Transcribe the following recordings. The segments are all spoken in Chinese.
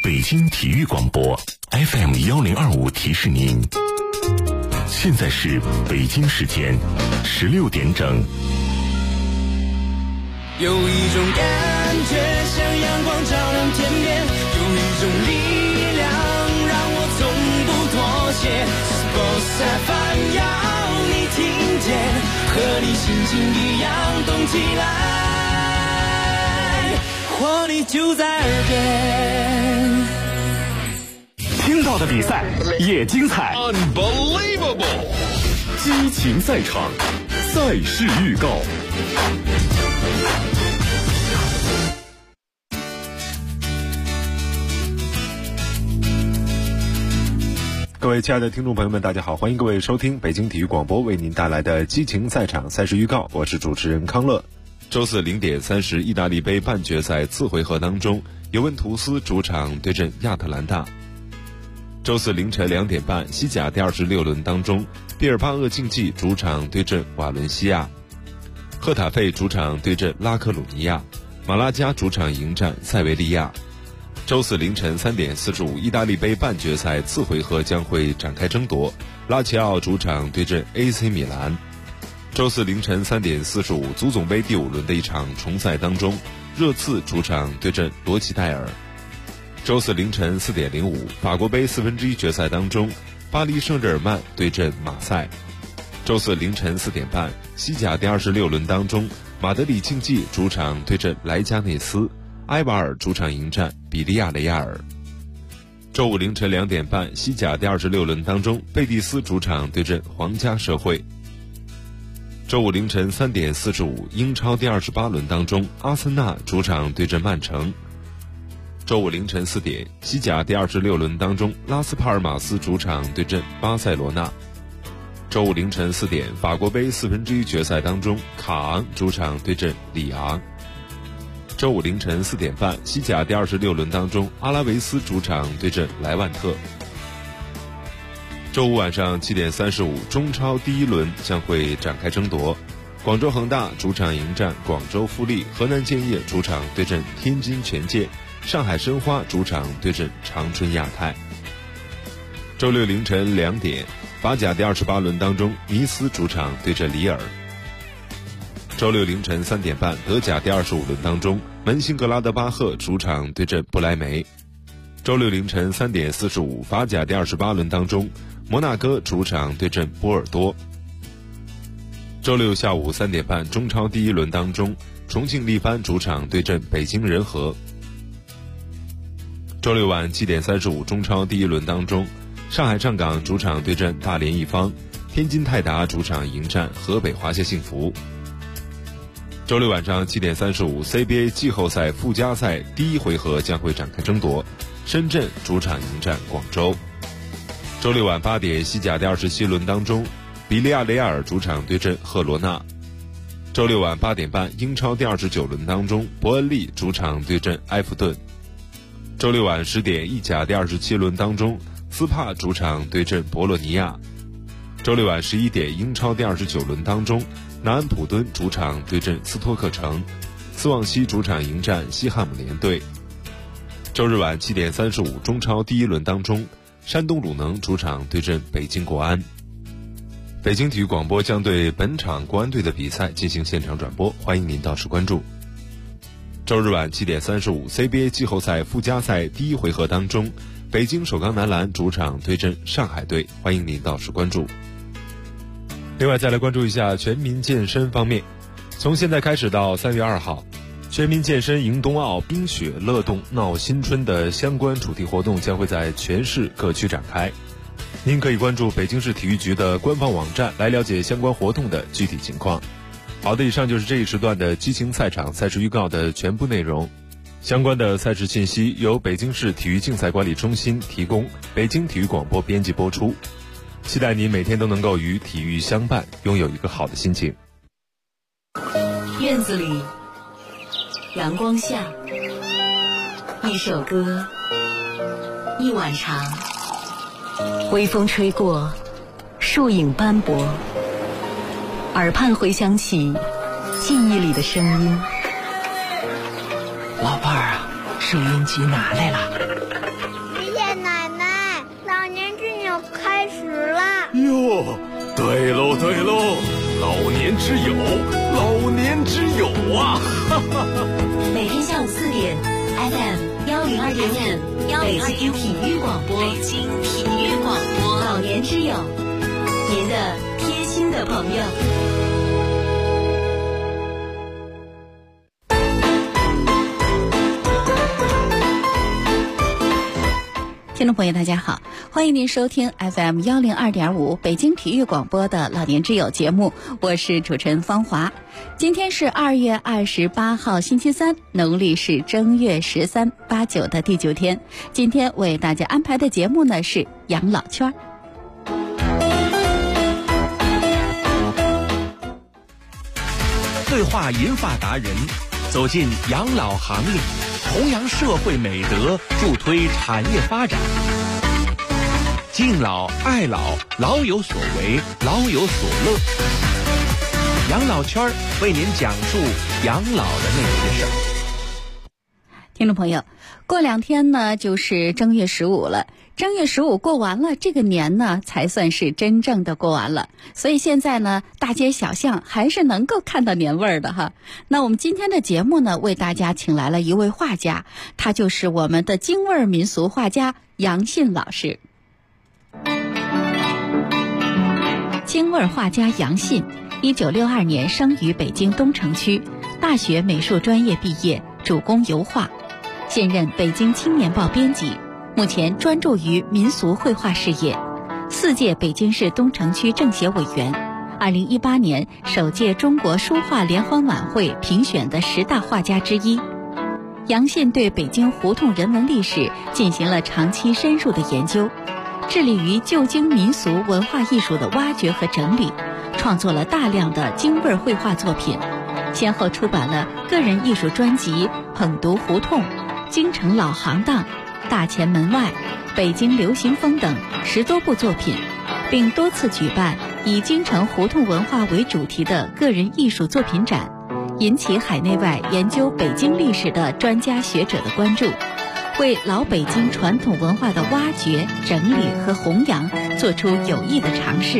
北京体育广播 FM1025提示您，现在是北京时间16点整。 有一种感觉像阳光照亮天边，有一种力量让我从不妥协。Sports FM 要你听见，和你心情一样动起来，活力就在耳边。 听到的比赛也精彩 ，Unbelievable！ 激情赛场，赛事预告。各位亲爱的听众朋友们，大家好，欢迎各位收听北京体育广播为您带来的激情赛场赛事预告，我是主持人康乐。 周四0点30，意大利杯半决赛次回合当中，尤文图斯主场对阵亚特兰大。周四凌晨2点半，西甲第26轮当中，毕尔巴鄂竞技主场对阵瓦伦西亚，赫塔费主场对阵拉科鲁尼亚，马拉加主场迎战塞维利亚。周四凌晨3点45，意大利杯半决赛次回合将会展开争夺，拉齐奥主场对阵 AC 米兰。周四凌晨3点45，足总杯第5轮的一场重赛当中，热刺主场对阵罗齐戴尔。周四凌晨4点05，法国杯1/4决赛当中，巴黎圣日耳曼对阵马赛。周四凌晨4点半，西甲第26轮当中，马德里竞技主场对阵莱加内斯，埃瓦尔主场迎战比利亚雷亚尔。周五凌晨2点半，西甲第26轮当中，贝蒂斯主场对阵皇家社会。周五凌晨3点45，英超第28轮当中，阿森纳主场对阵曼城。周五凌晨4点，西甲第26轮当中，拉斯帕尔马斯主场对阵巴塞罗那。周五凌晨4点，法国杯1/4决赛当中，卡昂主场对阵里昂。周五凌晨4点半，西甲第26轮当中，阿拉维斯主场对阵莱万特。周五晚上7点35，中超第1轮将会展开争夺，广州恒大主场迎战广州富力，河南建业主场对阵天津权健，上海申花主场对阵长春亚泰。周六凌晨2点，法甲第28轮当中，尼斯主场对阵里尔。周六凌晨3点半，德甲第25轮当中，门兴格拉德巴赫主场对阵不莱梅。周六凌晨3点45，法甲第28轮当中，摩纳哥主场对阵波尔多。周六下午3点半，中超第1轮当中，重庆力帆主场对阵北京人和。周六晚7点35，中超第1轮当中，上海上港主场对阵大连一方，天津泰达主场迎战河北华夏幸福。周六晚上7点35， CBA 季后赛附加赛第1回合将会展开争夺，深圳主场迎战广州。周六晚8点，西甲第27轮当中，比利亚雷亚尔主场对阵赫罗纳。周六晚8点半，英超第29轮当中，伯恩利主场对阵埃弗顿。周六晚10点，意甲第27轮当中，斯帕主场对阵博洛尼亚。周六晚11点，英超第29轮当中，南安普敦主场对阵斯托克城，斯旺西主场迎战西汉姆联队。周日晚7点35，中超第1轮当中，山东鲁能主场对阵北京国安。北京体育广播将对本场国安队的比赛进行现场转播，欢迎您到时关注。周日晚7点35， CBA 季后赛附加赛第1回合当中，北京首钢男篮主场对阵上海队，欢迎您到时关注。另外再来关注一下全民健身方面，从现在开始到3月2号，全民健身迎冬奥冰雪乐动闹新春的相关主题活动将会在全市各区展开。您可以关注北京市体育局的官方网站来了解相关活动的具体情况。好的，以上就是这一时段的激情赛场赛事预告的全部内容。相关的赛事信息由北京市体育竞赛管理中心提供，北京体育广播编辑播出。期待你每天都能够与体育相伴，拥有一个好的心情。 院子里，阳光下，一首歌，一碗茶，微风吹过，树影斑驳，耳畔回响起记忆里的声音。 老伴儿啊，收音机拿来了， 对喽对喽，老年之友，老年之友啊！ 每天下午4点 FM 102.5北京体育广播，老年之友，您的贴心的朋友。听众朋友大家好，欢迎您收听 FM 102.5北京体育广播的老年之友节目，我是主持人方华。今天是2月28号星期三，农历是正月13、8、9的第9天。今天为大家安排的节目呢是养老圈。 对话银发达人，走进养老行业，弘扬社会美德，助推产业发展。敬老爱老，老有所为，老有所乐。养老圈为您讲述养老的那些事儿。 听众朋友，过2天呢就是正月15了。正月15过完了，这个年呢才算是真正的过完了。所以现在呢，大街小巷还是能够看到年味儿的哈。那我们今天的节目呢，为大家请来了一位画家，他就是我们的京味儿民俗画家杨信老师。京味儿画家杨信，1962年生于北京东城区，大学美术专业毕业，主攻油画，现任北京青年报编辑。目前专注于民俗绘画事业，4届北京市东城区政协委员，2018年首届中国书画联欢晚会评选的10大画家之一。杨信对北京胡同人文历史进行了长期深入的研究，致力于旧京民俗文化艺术的挖掘和整理，创作了大量的京味绘画作品，先后出版了个人艺术专辑《捧读胡同》《京城老行当》大前门外、北京流行风等10多部作品，并多次举办以京城胡同文化为主题的个人艺术作品展，引起海内外研究北京历史的专家学者的关注，为老北京传统文化的挖掘、整理和弘扬做出有益的尝试。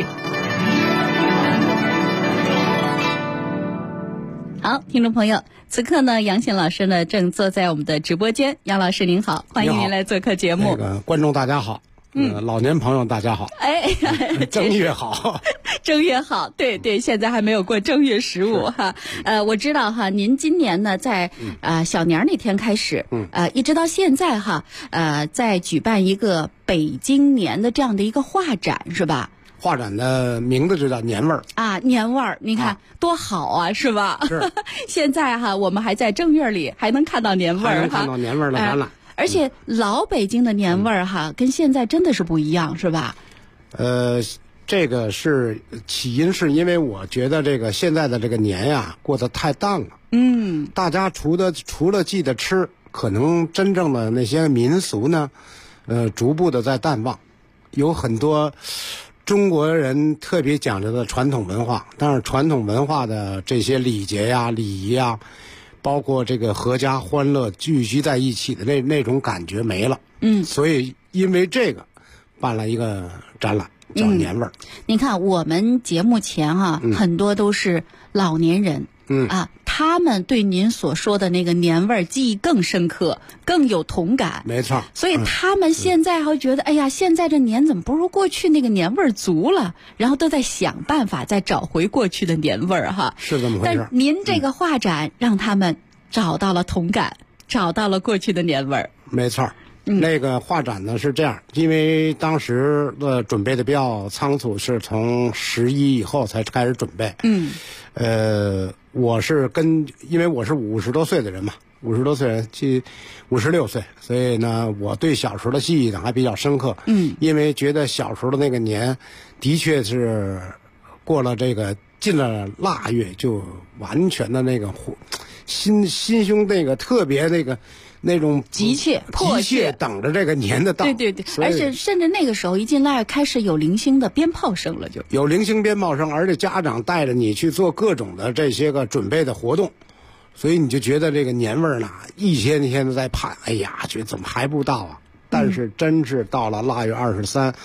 好，听众朋友，此刻呢，杨信老师呢正坐在我们的直播间。杨老师您好，欢迎您来做客节目。 观众大家好，老年朋友大家好。 哎， 正月好， 正月好，对对，现在还没有过正月15哈。我知道哈，您今年呢在小年那天开始，一直到现在哈，在举办一个北京年的这样的一个画展是吧？ 画展的名字就叫年味儿啊，年味儿，你看多好啊，是吧？是。现在哈，我们还在正月里还能看到年味儿哈，还能看到年味儿的展览。 而且老北京的年味儿哈，跟现在真的是不一样，是吧？ 这个是起因是因为我觉得这个现在的这个年呀过得太淡了。大家除了记得吃，可能真正的那些民俗呢，逐步的在淡忘，有很多。中国人特别讲究的传统文化，但是传统文化的这些礼节呀、礼仪呀，包括这个阖家欢乐聚集在一起的那种感觉没了。所以因为这个办了一个展览，叫年味儿。 你看我们节目前哈，很多都是老年人。他们对您所说的那个年味儿记忆更深刻，更有同感。 没错。 所以他们现在会觉得，哎呀，现在这年怎么不如过去那个年味儿足了？然后都在想办法再找回过去的年味儿哈。 是这么回事。 但您这个画展让他们找到了同感，找到了过去的年味儿。 没错。那个画展呢是这样，因为当时的准备的比较仓促，是从11以后才开始准备。我是因为我是50多岁的人嘛，50多岁人56岁，所以呢，我对小时候的记忆呢还比较深刻。因为觉得小时候的那个年，的确是过了这个进了腊月，就完全的那个心胸那个特别那种急切迫切等着这个年的到。 对，而且甚至那个时候一进腊月开始有零星的鞭炮声了，就有零星鞭炮声，而且家长带着你去做各种的这些个准备的活动，所以你就觉得这个年味儿呢一天一天的在盼，哎呀，觉得怎么还不到啊？但是真是到了腊月23，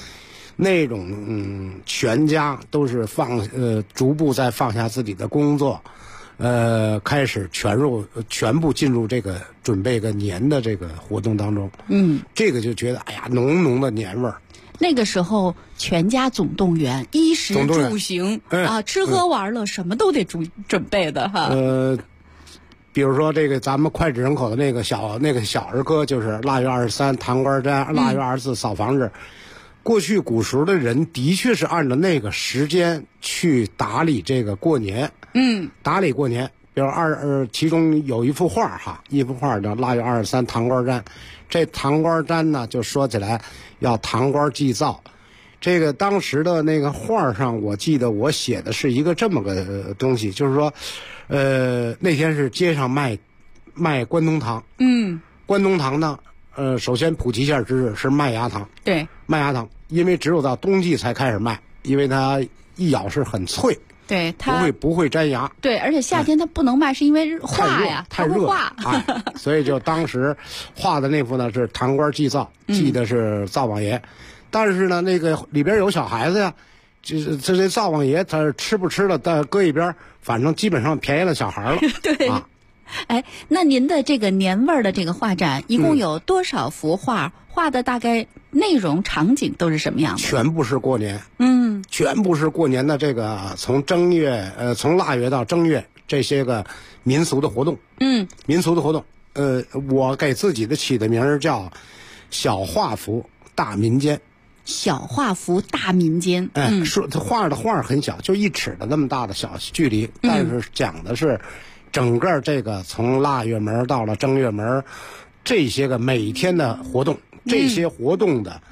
那种全家都是逐步在放下自己的工作，开始全部进入这个准备个年的这个活动当中。这个就觉得哎呀，浓浓的年味儿。 那个时候全家总动员，衣食住行啊，吃喝玩乐什么都得准备的哈。 比如说这个咱们脍炙人口的那个小儿歌，就是腊月23糖瓜粘，腊月24扫房日。过去古时候的人的确是按照那个时间去打理这个过年，打理过年。比如其中有一幅画一幅画叫腊月23糖瓜粘。这糖瓜粘呢，就说起来要糖瓜祭灶。这个当时的那个画上，我记得我写的是一个这么个东西，就是说，那天是街上卖关东糖。关东糖呢，首先普及一下知识，是麦芽糖。 对， 麦芽糖，因为只有到冬季才开始卖，因为它一咬是很脆。 对，它不会粘牙。 对，而且夏天它不能卖，是因为化呀， 太热，所以就当时画的那幅呢是糖瓜祭灶，祭的是灶王爷。但是呢，那个里边有小孩子呀，这灶王爷他吃不吃了，但搁一边，反正基本上便宜了小孩了。 对。哎，那您的这个年味儿的这个画展，一共有多少幅画？画的大概内容场景都是什么样的？ 全部是过年。全部是过年的这个从腊月到正月这些个民俗的活动。民俗的活动，我给自己的起的名儿叫小画幅大民间。 小画幅大民间。 说他画的画很小，就1尺的那么大的小距离，但是讲的是整个这个从腊月门到了正月门这些个每天的活动，这些活动的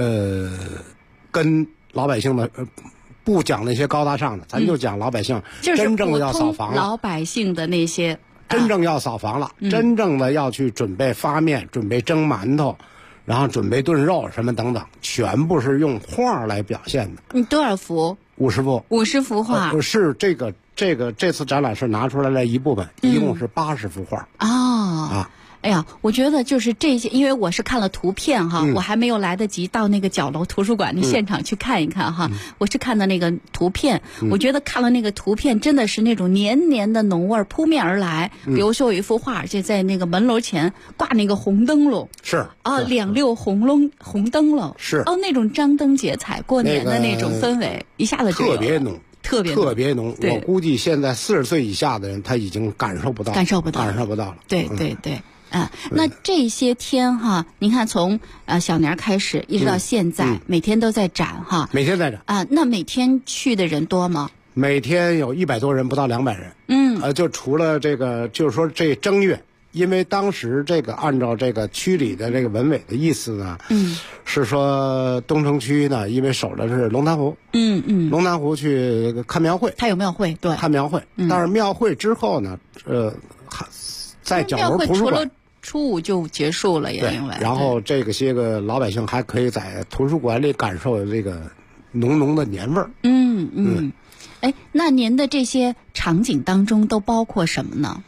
跟老百姓的不讲那些高大上的，咱就讲老百姓真正的要扫房了， 老百姓的那些真正要扫房了，真正的要去准备发面，准备蒸馒头，然后准备炖肉什么等等，全部是用画来表现的。 你多少幅 ？50幅。 50幅画。 是这次展览是拿出来了一部分，一共是80幅画。 哎呀，我觉得就是这些，因为我是看了图片哈，我还没有来得及到那个角楼图书馆的现场去看一看哈，我是看的那个图片，我觉得看了那个图片真的是那种黏黏的浓味扑面而来。比如说有一幅画，就在那个门楼前挂那个红灯笼， 是啊，2溜红灯笼， 是那种张灯结彩过年的那种氛围，一下子就特别浓。特别浓，我估计现在40岁以下的人他已经感受不到了。 对。那这些天哈，您看从小年开始一直到现在，每天都在展哈。 每天在展啊，那每天去的人多吗？ 每天有100多人，不到200人。就除了这个，就是说这正月，因为当时这个按照这个区里的这个文委的意思呢，是说东城区呢，因为守的是龙潭湖，龙潭湖去看庙会， 它有庙会，对， 看庙会。但是庙会之后呢，在角楼图书馆。 初5就结束了，也因为然后这个些个老百姓还可以在图书馆里感受这个浓浓的年味儿。 哎，那您的这些场景当中都包括什么呢？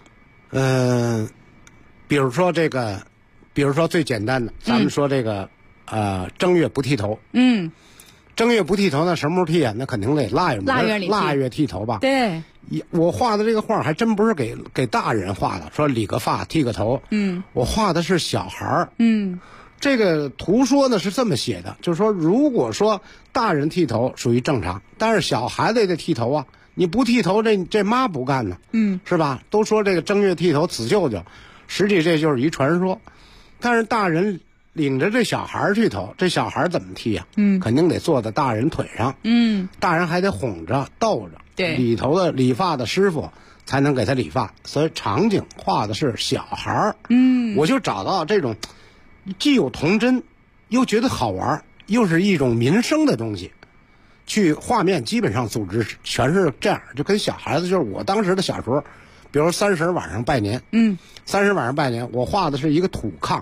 比如说最简单的，咱们说这个正月不剃头。正月不剃头呢，什么时候剃啊？那肯定得腊月剃头吧？ 对。 我画的这个画还真不是给大人画的，说理个发剃个头。我画的是小孩儿。这个图说呢是这么写的，就是说如果说大人剃头属于正常，但是小孩子也得剃头啊，你不剃头这妈不干呢。是吧？都说这个正月剃头死舅舅，实际这就是一传说。但是大人领着这小孩剃头，这小孩怎么剃呀？肯定得坐在大人腿上。大人还得哄着逗着。 对， 里头的理发的师傅才能给他理发，所以场景画的是小孩儿。我就找到这种既有童真，又觉得好玩，又是一种民生的东西。去画面基本上组织全是这样，就跟小孩子，就是我当时的小时候，比如30晚上拜年，30晚上拜年，我画的是一个土炕，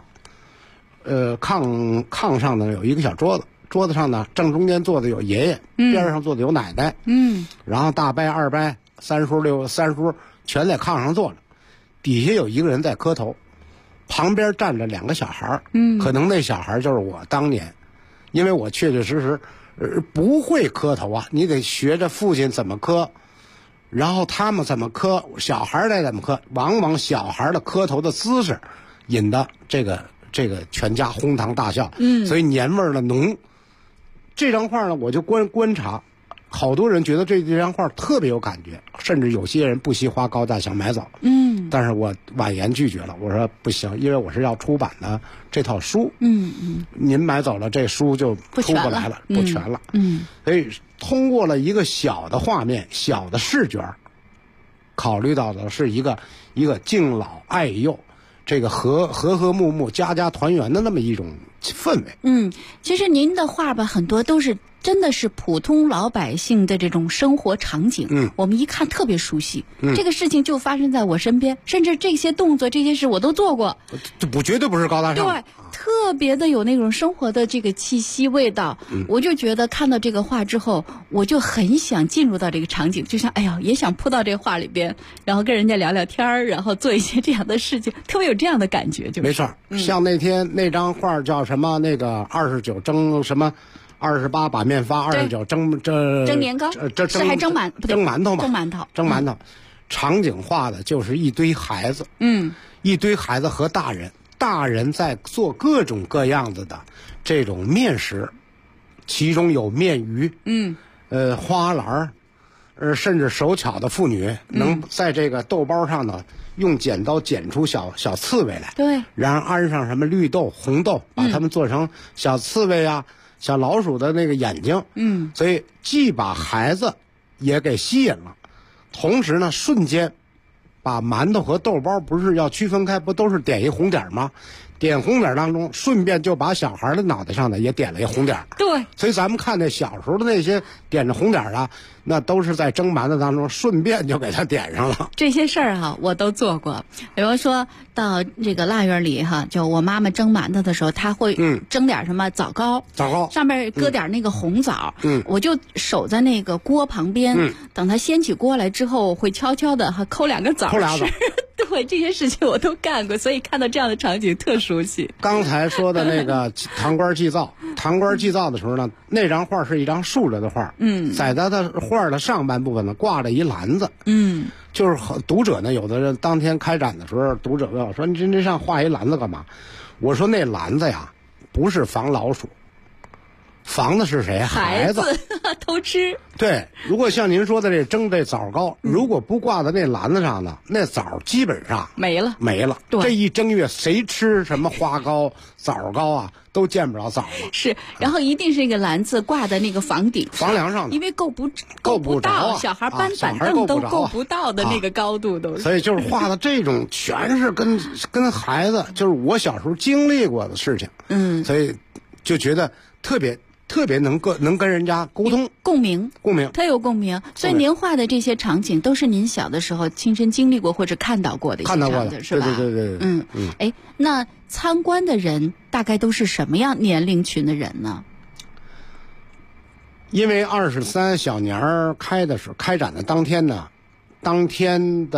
炕上呢有一个小桌子。桌子上呢，正中间坐的有爷爷，边上坐的有奶奶，然后大伯、二伯、三叔全在炕上坐着，底下有一个人在磕头，旁边站着2个小孩，可能那小孩就是我当年， 因为我确确实实不会磕头啊，你得学着父亲怎么磕，然后他们怎么磕，小孩再怎么磕，往往小孩的磕头的姿势引得这个全家哄堂大笑，所以年味儿的浓。这张画呢，我就观察，好多人觉得这张画特别有感觉，甚至有些人不惜花高价想买走。但是我婉言拒绝了，我说不行，因为我是要出版的这套书。您买走了这书就出不来了，不全了。所以通过了一个小的画面、小的视觉，考虑到的是一个敬老爱幼，这个和睦睦、家家团圆的那么一种氛围。 其实您的画吧，很多都是真的是普通老百姓的这种生活场景，我们一看特别熟悉。这个事情就发生在我身边，甚至这些动作、这些事我都做过。 这绝对不是高大上。 对，特别的有那种生活的这个气息味道。我就觉得看到这个画之后，我就很想进入到这个场景，就像哎呀，也想扑到这个画里边，然后跟人家聊聊天儿，然后做一些这样的事情，特别有这样的感觉。就是没错，像那天那张画叫什么？那个29蒸什么？28把面发，29蒸年糕，是还蒸馒头嘛？蒸馒头， 场景化的就是一堆孩子，一堆孩子和大人在做各种各样子的这种面食，其中有面鱼，花篮，甚至手巧的妇女能在这个豆包上呢，用剪刀剪出小刺猬来， 对， 然后安上什么绿豆、红豆，把它们做成小刺猬啊。小老鼠的那个眼睛，所以既把孩子也给吸引了，同时呢，瞬间把馒头和豆包不是要区分开，不都是点一红点吗？点红点当中，顺便就把小孩的脑袋上的也点了一红点。 对， 所以咱们看那小时候的那些点着红点啊，那都是在蒸馒头当中顺便就给他点上了。 这些事儿哈，我都做过。比如说到这个腊月里哈，就我妈妈蒸馒头的时候，她会蒸点什么枣糕，上面搁点那个红枣，我就守在那个锅旁边，等它掀起锅来之后，会悄悄的哈抠2个枣吃。对，这些事情我都干过，所以看到这样的场景特熟悉。 刚才说的那个唐官祭灶的时候呢，那张画是一张竖着的画，在他的画的上半部分呢挂着一篮子，就是读者呢，有的人当天开展的时候，读者问我说：“你这上画一篮子干嘛？”我说：“那篮子呀，不是防老鼠，防的是谁？孩子偷吃。” 对，如果像您说的这蒸这枣糕，如果不挂在那篮子上呢，那枣基本上没了。 对， 这一正月谁吃什么花糕、枣糕啊，都见不着枣了。 是，然后一定是一个篮子挂在那个房顶、 房梁上的， 因为够不到，小孩搬板凳都够不到的那个高度都是。 所以就是画的这种全是跟孩子，就是我小时候经历过的事情。所以就觉得特别能跟人家沟通共鸣，特有共鸣。所以您画的这些场景都是您小的时候亲身经历过或者看到过的一些场景，是吧？对。那参观的人大概都是什么样年龄群的人呢？ 因为23小年开展的当天呢，当天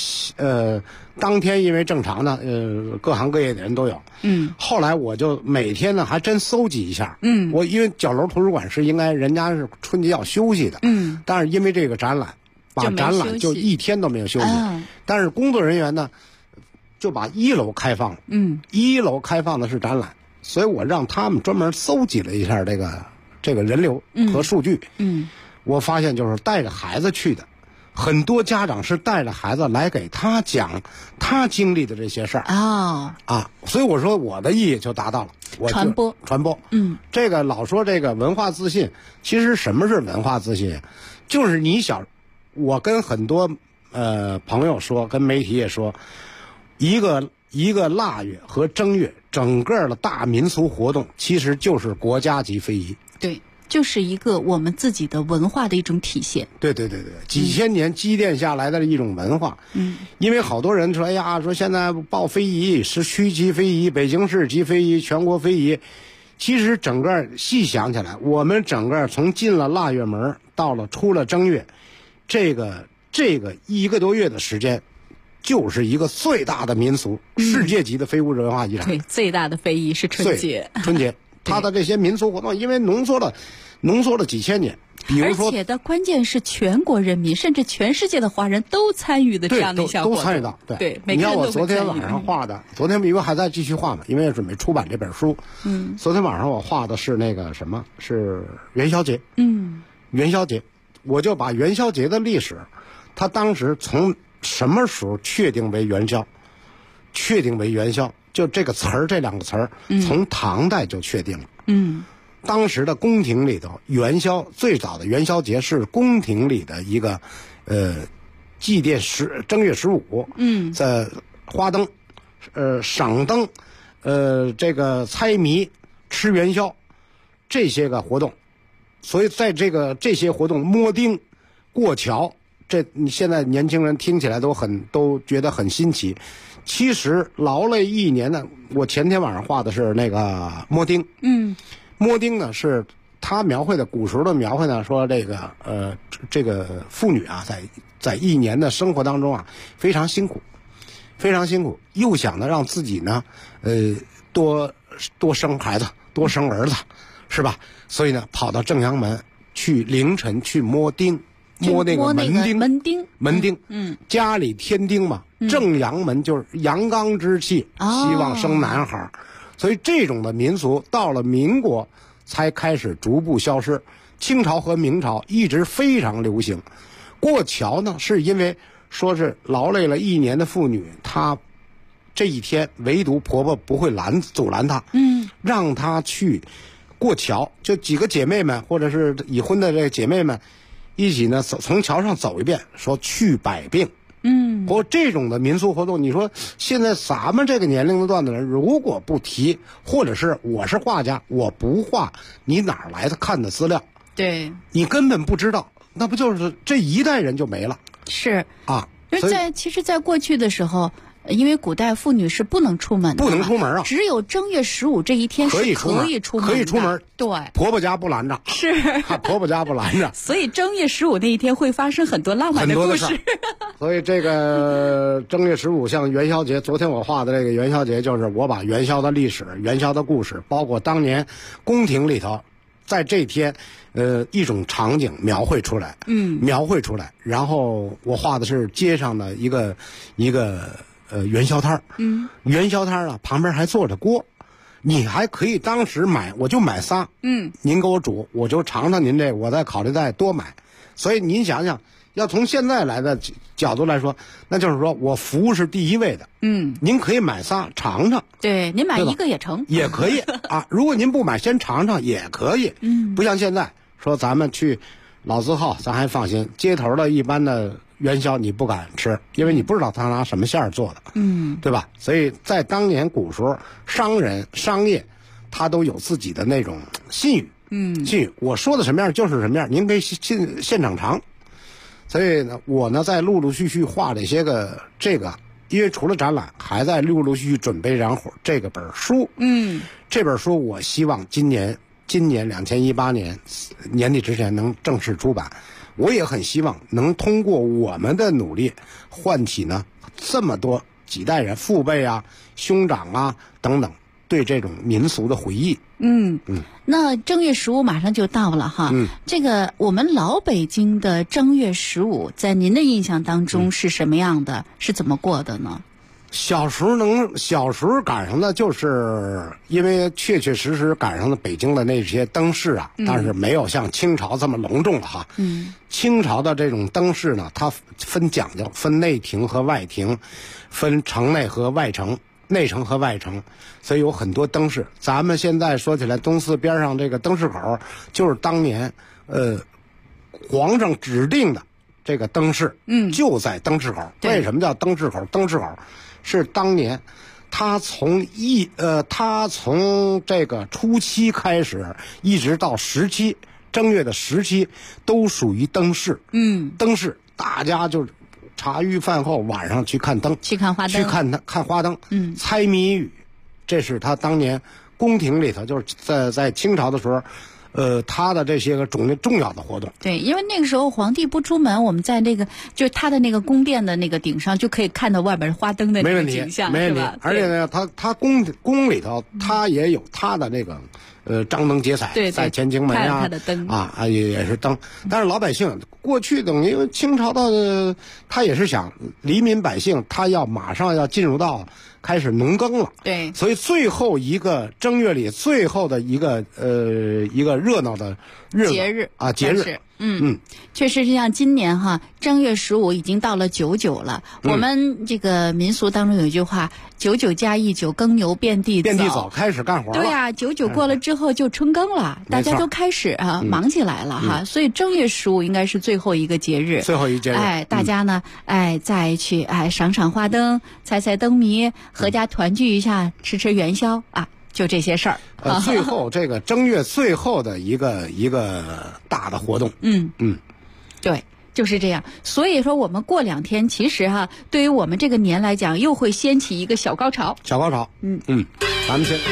因为正常的各行各业的人都有。后来我就每天呢还真搜集一下。我因为角楼图书馆是应该人家是春节要休息的。但是因为这个展览，把展览就一天都没有休息。但是工作人员呢就把1楼开放了。1楼开放的是展览，所以我让他们专门搜集了一下这个人流和数据。我发现就是带着孩子去的。很多家长是带着孩子来给他讲他经历的这些事儿所以我说我的意义就达到了， 传播。 这个老说这个文化自信，其实什么是文化自信？就是我跟很多朋友说，跟媒体也说，一个腊月和正月，整个的大民俗活动其实就是国家级非遗。 对。就是一个我们自己的文化的一种体现。 对，几千年积淀下来的一种文化。因为好多人说，哎呀，说现在报非遗是区级非遗、北京市级非遗、全国非遗。其实整个细想起来，我们整个从进了腊月门到了出了正月，这个1个多月的时间，就是一个最大的民俗、世界级的非物质文化遗产。 对，最大的非遗是春节。 它的这些民俗活动，因为浓缩了几千年。比如说， 而且的关键是全国人民甚至全世界的华人都参与的这样的一项活动， 都参与到。 对，每个人都会参与。 你看我昨天晚上画的，昨天因为还在继续画嘛，因为准备出版这本书。昨天晚上我画的是那个什么，是元宵节。元宵节，我就把元宵节的历史，它当时从什么时候确定为元宵？确定为元宵，就这个词儿，这两个词儿，从唐代就确定了。当时的宫廷里头，元宵最早的元宵节是宫廷里的一个祭奠正月15，在花灯，赏灯，这个猜谜、吃元宵这些个活动。所以在这些活动，摸丁、过桥，这你现在年轻人听起来都觉得很新奇。其实劳累一年呢，我前天晚上画的是那个摸丁。摸丁呢，是他描绘的古时候的描绘呢，说这个妇女啊，在一年的生活当中啊，非常辛苦，又想呢让自己呢，多生孩子，多生儿子，是吧？所以呢，跑到正阳门去凌晨去摸丁，摸那个门钉，家里添丁嘛，正阳门就是阳刚之气，希望生男孩。所以这种的民俗到了民国才开始逐步消失，清朝和明朝一直非常流行。过桥呢，是因为说是劳累了一年的妇女，她这一天唯独婆婆不会阻拦她，让她去过桥，就几个姐妹们或者是已婚的这个姐妹们一起呢从桥上走一遍，说去百病。或这种的民俗活动，你说现在咱们这个年龄段的人如果不提，或者是我是画家我不画，你哪来的看的资料？ 对， 你根本不知道，那不就是这一代人就没了？ 是啊， 其实在过去的时候，因为古代妇女是不能出门的， 不能出门啊， 只有正月15这一天是可以出门，对， 婆婆家不拦着， 是婆婆家不拦着， 所以正月15那一天会发生很多浪漫的故事。 所以这个正月15像元宵节，昨天我画的这个元宵节，就是我把元宵的历史、元宵的故事，包括当年宫廷里头在这天一种场景描绘出来，然后我画的是街上的一个元宵摊儿，元宵摊儿啊旁边还坐着锅，你还可以当时买，我就买仨，您给我煮，我就尝尝您这，我再考虑再多买。所以您想想，要从现在来的角度来说，那就是说我服务是第一位的，您可以买仨尝尝， 对，您买一个也成， 也可以啊。如果您不买，先尝尝也可以，不像现在说咱们去老字号，咱还放心，街头的一般的元宵你不敢吃，因为你不知道他拿什么馅儿做的，对吧？所以在当年古时候，商业，他都有自己的那种信誉，信誉。我说的什么样就是什么样，您可以现场尝。所以呢，我呢在陆陆续续画这个，因为除了展览，还在陆陆续续准备这个本书。这本书我希望今年2018年年底之前能正式出版。我也很希望能通过我们的努力，唤起呢这么多几代人父辈啊、兄长啊等等对这种民俗的回忆。 那正月15马上就到了哈，这个我们老北京的正月15，在您的印象当中是什么样的？是怎么过的呢？ 小时候赶上的，就是因为确实赶上了北京的那些灯饰啊，但是没有像清朝这么隆重了哈。清朝的这种灯饰呢，它分讲究，分内廷和外廷，分城内和外城，内城和外城，所以有很多灯饰。咱们现在说起来，东四边上这个灯饰口，就是当年皇上指定的这个灯饰，就在灯饰口。为什么叫灯饰口？灯饰口是当年他从这个初七开始，一直到17正月的17，都属于灯饰。灯饰大家就茶余饭后晚上去看灯， 去看花灯， 看花灯，猜谜语，这是他当年宫廷里头，就是在清朝的时候。他的这些个重要的活动， 对，因为那个时候皇帝不出门，我们在那个就是他的那个宫殿的那个顶上就可以看到外边花灯的那个景象， 没问题。而且呢，他宫里头他也有他的那个张灯结彩， 对， 在乾清门啊， 它的灯也是灯。但是老百姓过去等于清朝的，他也是想黎民百姓，他要马上要进入到开始农耕了， 对， 所以最后一个正月里最后的一个热闹的节日啊，节日。 确实是像今年哈，正月15已经到了99了。我们这个民俗当中有一句话，99加1 9耕牛遍地走，开始干活了。 对呀，99过了之后就春耕了，大家都开始忙起来了哈。所以正月15应该是最后一个节日。 最后一节日， 大家呢，再去赏赏花灯，采采灯谜，阖家团聚一下，吃吃元宵啊。就这些事儿。 最后这个正月最后的一个大的活动。 对，就是这样。所以说我们过2天，其实对于我们这个年来讲，又会掀起一个小高潮。 咱们先。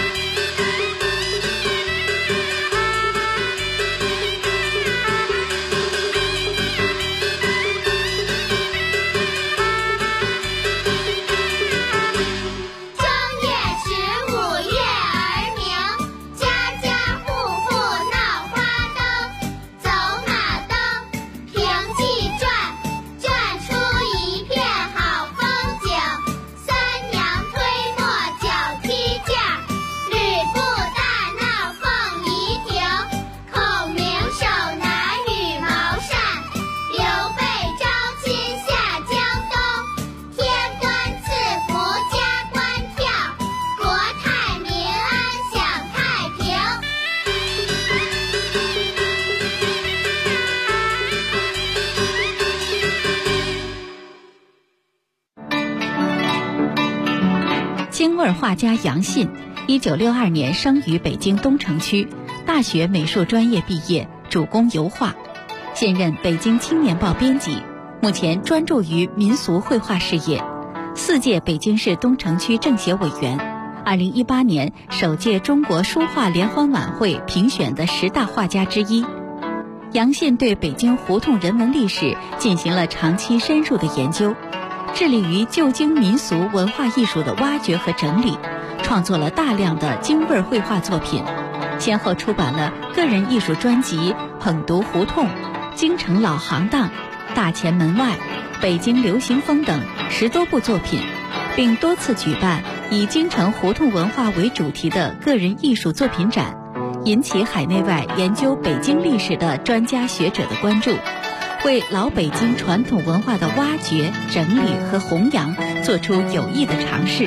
京味画家杨信，1962年生于北京东城区，大学美术专业毕业，主攻油画，现任北京青年报编辑，目前专注于民俗绘画事业，4届北京市东城区政协委员，2018年首届中国书画联欢晚会评选的10大画家之一。杨信对北京胡同人文历史进行了长期深入的研究，致力于旧京民俗文化艺术的挖掘和整理，创作了大量的京味绘画作品，先后出版了个人艺术专辑《捧读胡同》《京城老行当》《大前门外》《北京流行风》等10多部作品，并多次举办以京城胡同文化为主题的个人艺术作品展，引起海内外研究北京历史的专家学者的关注，为老北京传统文化的挖掘、整理和弘扬做出有益的尝试。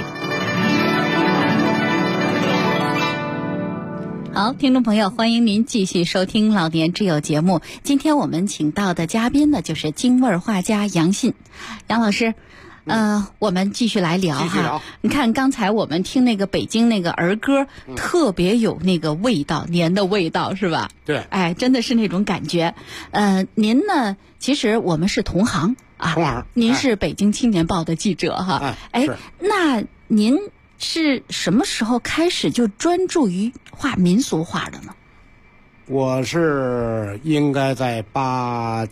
好，听众朋友，欢迎您继续收听老年之友节目。今天我们请到的嘉宾呢，就是京味画家杨信。杨老师，我们继续来聊哈。你看刚才我们听那个北京那个儿歌，特别有那个味道，年的味道是吧？ 对。 哎，真的是那种感觉。您呢，其实我们是同行啊。 同行。 您是北京青年报的记者哈。哎，那您是什么时候开始就专注于画民俗画的呢？ 我是应该在88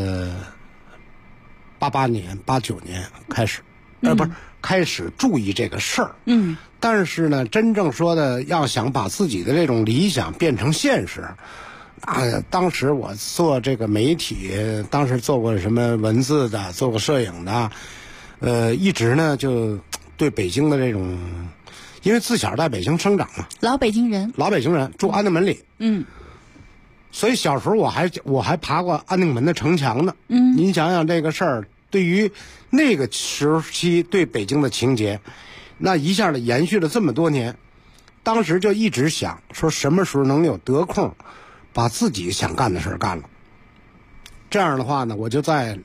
年、89年开始，不是开始注意这个事儿。但是呢，真正说的要想把自己的这种理想变成现实，当时我做这个媒体，当时做过什么文字的，做过摄影的，一直呢就对北京的这种，因为自小在北京生长嘛， 老北京人住安定门里。所以小时候我还爬过安定门的城墙呢。您想想这个事儿，对于那个时期对北京的情节，那一下子延续了这么多年。当时就一直想说什么时候能有得空把自己想干的事儿干了。这样的话呢，我就在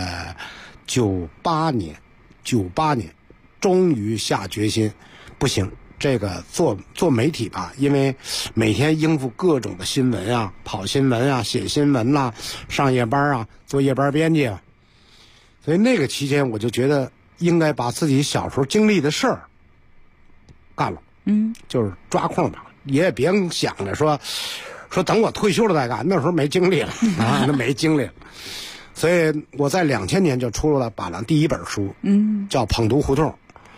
98年终于下决心，不行，这个做媒体吧，因为每天应付各种的新闻啊，跑新闻啊，写新闻啦，上夜班啊，做夜班编辑啊，所以那个期间我就觉得应该把自己小时候经历的事儿干了。就是抓空吧，也别想着说等我退休了再干，那时候没精力了啊，那没精力了。所以我在2000年就出了版了第一本书，叫《捧读胡同》。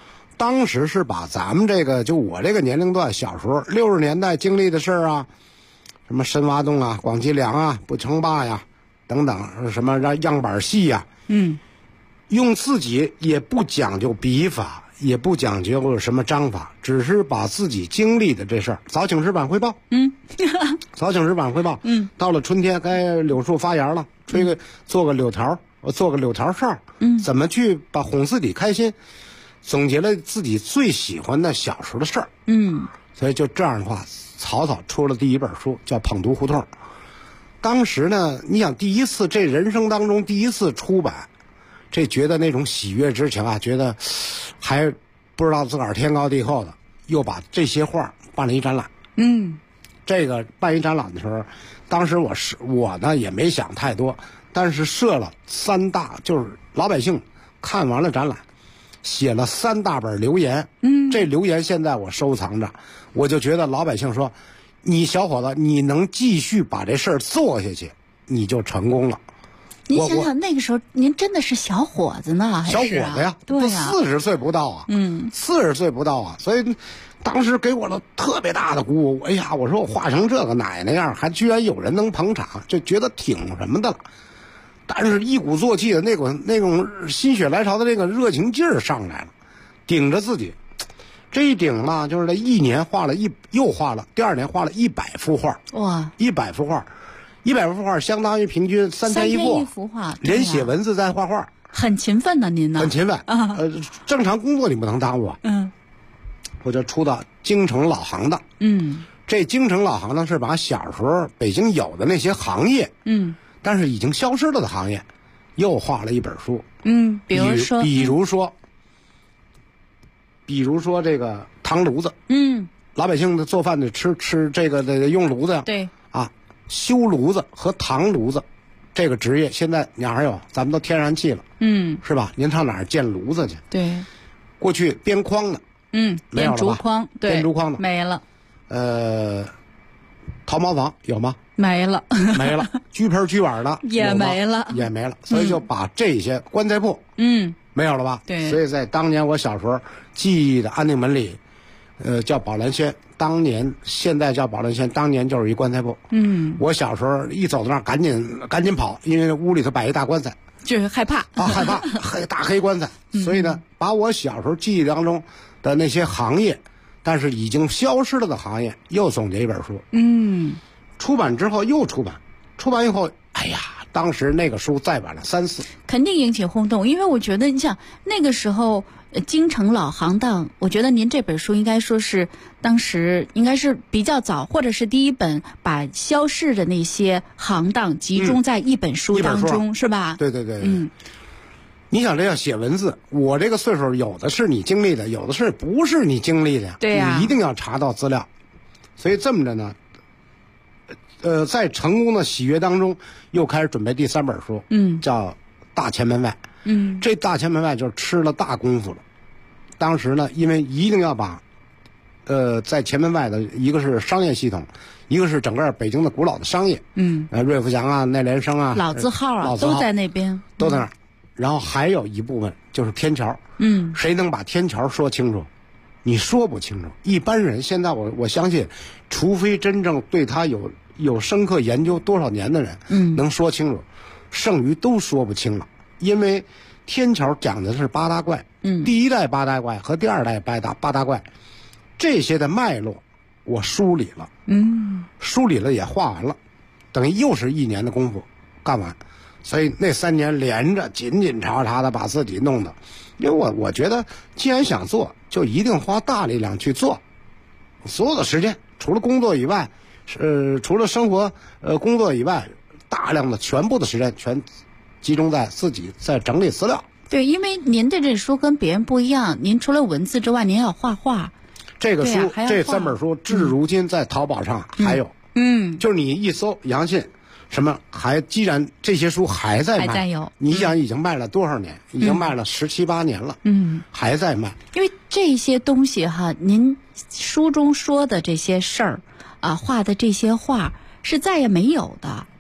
当时是把咱们这个就我这个年龄段小时候60年代经历的事儿啊，什么深挖洞啊、广积粮啊、不称霸呀等等，什么样板戏呀，用自己也不讲究笔法，也不讲究什么章法，只是把自己经历的这事儿早请示版汇报。早请示版汇报。到了春天该柳树发芽了，做个柳条，做个柳条哨。怎么去把哄自己开心，总结了自己最喜欢的小时候的事儿。所以就这样的话，草草出了第一本书，叫《捧读胡同》。当时呢，你想第一次，这人生当中第一次出版，这觉得那种喜悦之情啊，觉得还不知道自个儿天高地厚的，又把这些画办了一展览。这个办一展览的时候，当时我呢也没想太多，但是设了3大，就是老百姓看完了展览，写了3大本留言。这留言现在我收藏着，我就觉得老百姓说，你小伙子，你能继续把这事儿做下去，你就成功了。 您想想那个时候，您真的是小伙子呢， 小伙子呀， 对呀 ，40岁不到啊，40岁不到啊，所以当时给我了特别大的鼓舞。哎呀，我说我画成这个奶奶样，还居然有人能捧场，就觉得挺什么的了。但是一鼓作气的那种心血来潮的那个热情劲儿上来了，顶着自己。这一顶嘛，就是这一年又画了，第2年画了100幅画。哇，100幅画，100幅画相当于平均3天一幅画， 连写文字再画画， 很勤奋的您呢？ 很勤奋啊。正常工作你不能耽误啊。我就出到京城老行当。这京城老行当是把小时候北京有的那些行业，但是已经消失了的行业，又画了一本书。比如说这个糖炉子。老百姓的做饭的吃这个的用炉子呀。 对啊，修炉子和糖炉子这个职业现在哪有？咱们都天然气了。是吧？您上哪儿建炉子去？ 对， 过去编筐的。没有了吧？ 编竹筐，对， 编竹筐的没了。 陶毛坊有吗？ 没了。 锯盆锯碗的也没了。 所以就把这些棺材铺没有了吧？ 对。 所以在当年我小时候记忆的安定门里，叫宝兰轩，现在叫宝兰轩，当年就是一棺材铺。我小时候一走到那儿赶紧跑，因为屋里头摆一大棺材， 就是害怕大黑棺材。所以呢，把我小时候记忆当中的那些行业，但是已经消失了的行业，又总结一本书。出版之后又出版以后，哎呀，当时那个书再版了3次， 肯定引起轰动。因为我觉得你想那个时候京城老行当，我觉得您这本书应该说是当时应该是比较早，或者是第一本把消逝的那些行当集中在一本书当中，是吧？ 对。你想这要写文字，我这个岁数有的是你经历的，有的是不是你经历的。 对呀， 你一定要查到资料。所以这么着呢，在成功的喜悦当中，又开始准备第3本书，叫《大前门外》。这《大前门外》就是吃了大功夫了。当时呢，因为一定要把，在前门外的一个是商业系统，一个是整个北京的古老的商业，瑞福祥啊、内联升啊、 老字号啊，都在那边， 都在那儿。然后还有一部分就是天桥。谁能把天桥说清楚？你说不清楚。一般人现在我相信，除非真正对他有深刻研究多少年的人，能说清楚，剩余都说不清了。因为天桥讲的是8大怪，第1代8大怪和第2代八大怪，这些的脉络我梳理了，梳理了也画完了，等于又是1年的功夫干完。所以那3年连着紧紧查查的把自己弄的，因为我觉得既然想做，就一定花大力量去做。所有的时间除了工作以外，除了生活工作以外，大量的全部的时间全集中在自己在整理资料。 对，因为您的这书跟别人不一样，您除了文字之外，您要画画。 这个书，这3本书至如今在淘宝上还有，就是你一搜杨信。什么既然这些书还在卖， 还在有， 你想已经卖了多少年？已经卖了17、18年了，还在卖。 因为这些东西哈，您书中说的这些事儿啊，画的这些画是再也没有的。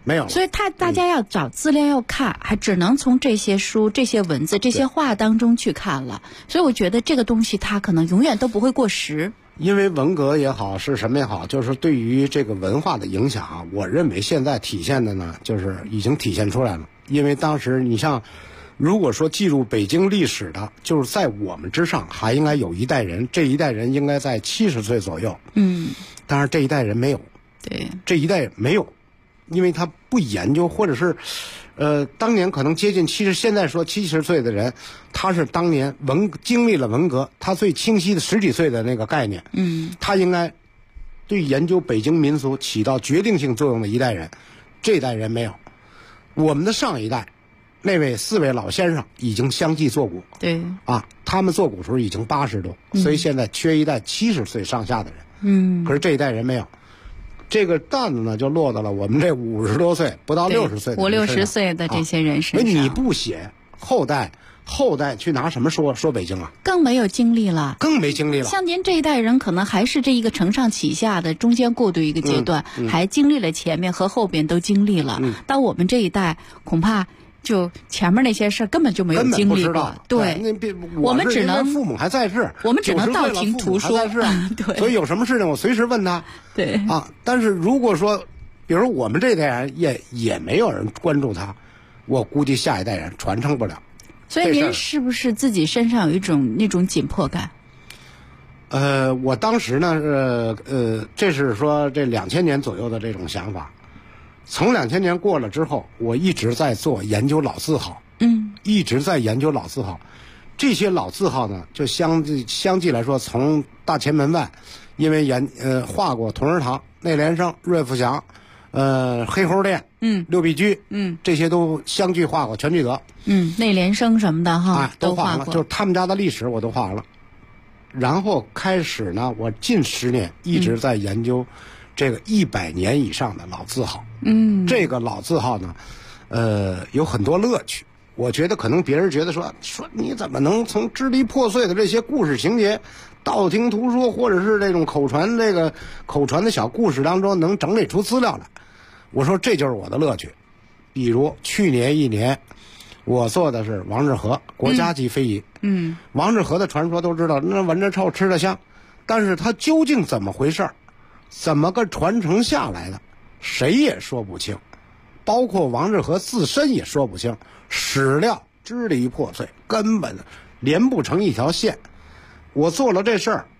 没有了。 所以大家要找资料要看，还只能从这些书、这些文字、这些话当中去看了。所以我觉得这个东西它可能永远都不会过时。 因为文革也好，是什么也好，就是对于这个文化的影响啊，我认为现在体现的呢，就是已经体现出来了。因为当时你像，如果说记录北京历史的，就是在我们之上还应该有一代人，这一代人应该在70岁左右。当然这一代人没有， 对， 这一代没有，因为他不研究，或者是，当年可能接近70，现在说70岁的人，他是当年经历了文革，他最清晰的10几岁的那个概念，他应该对研究北京民俗起到决定性作用的一代人，这代人没有。我们的上一代，那位4位老先生已经相继作古， 对啊，他们作古时候已经80多，所以现在缺一代70岁上下的人，可是这一代人没有。这个担子呢，就落到了我们这50多岁不到60岁的人身上 50-60岁的这些人身上。 你不写，后代去拿什么说北京啊？ 更没有精力了， 更没精力了。 像您这一代人，可能还是这一个承上启下的中间过渡一个阶段，还经历了前面和后边都经历了。到我们这一代，恐怕就前面那些事根本就没有经历过。对，我们只能父母还在世， 我们只能道听途说。 对，所以有什么事情我随时问他。 对啊，但是如果说，比如我们这代人也没有人关注他，我估计下一代人传承不了。 所以您是不是自己身上有一种那种紧迫感？ 我当时呢，这是说这2000年左右的这种想法。从2000年过了之后，我一直在做研究老字号，一直在研究老字号。这些老字号呢，就相继来说，从大前门外，因为画过同仁堂、内联升、瑞福祥，黑猴店，六必居，这些都相继画过，全聚德， 内联升什么的哈， 都画完了，就是他们家的历史我都画完了。然后开始呢，我近10年一直在研究这个100年以上的老字号。这个老字号呢，有很多乐趣。我觉得可能别人觉得说你怎么能从支离破碎的这些故事情节、道听途说或者是这种口传的小故事当中能整理出资料来？我说这就是我的乐趣。比如去年1年，我做的是王致和国家级非遗。王致和的传说都知道，那闻着臭吃着香，但是它究竟怎么回事，怎么个传承下来的，谁也说不清，包括王致和自身也说不清，史料支离破碎，根本连不成一条线。我做了这事儿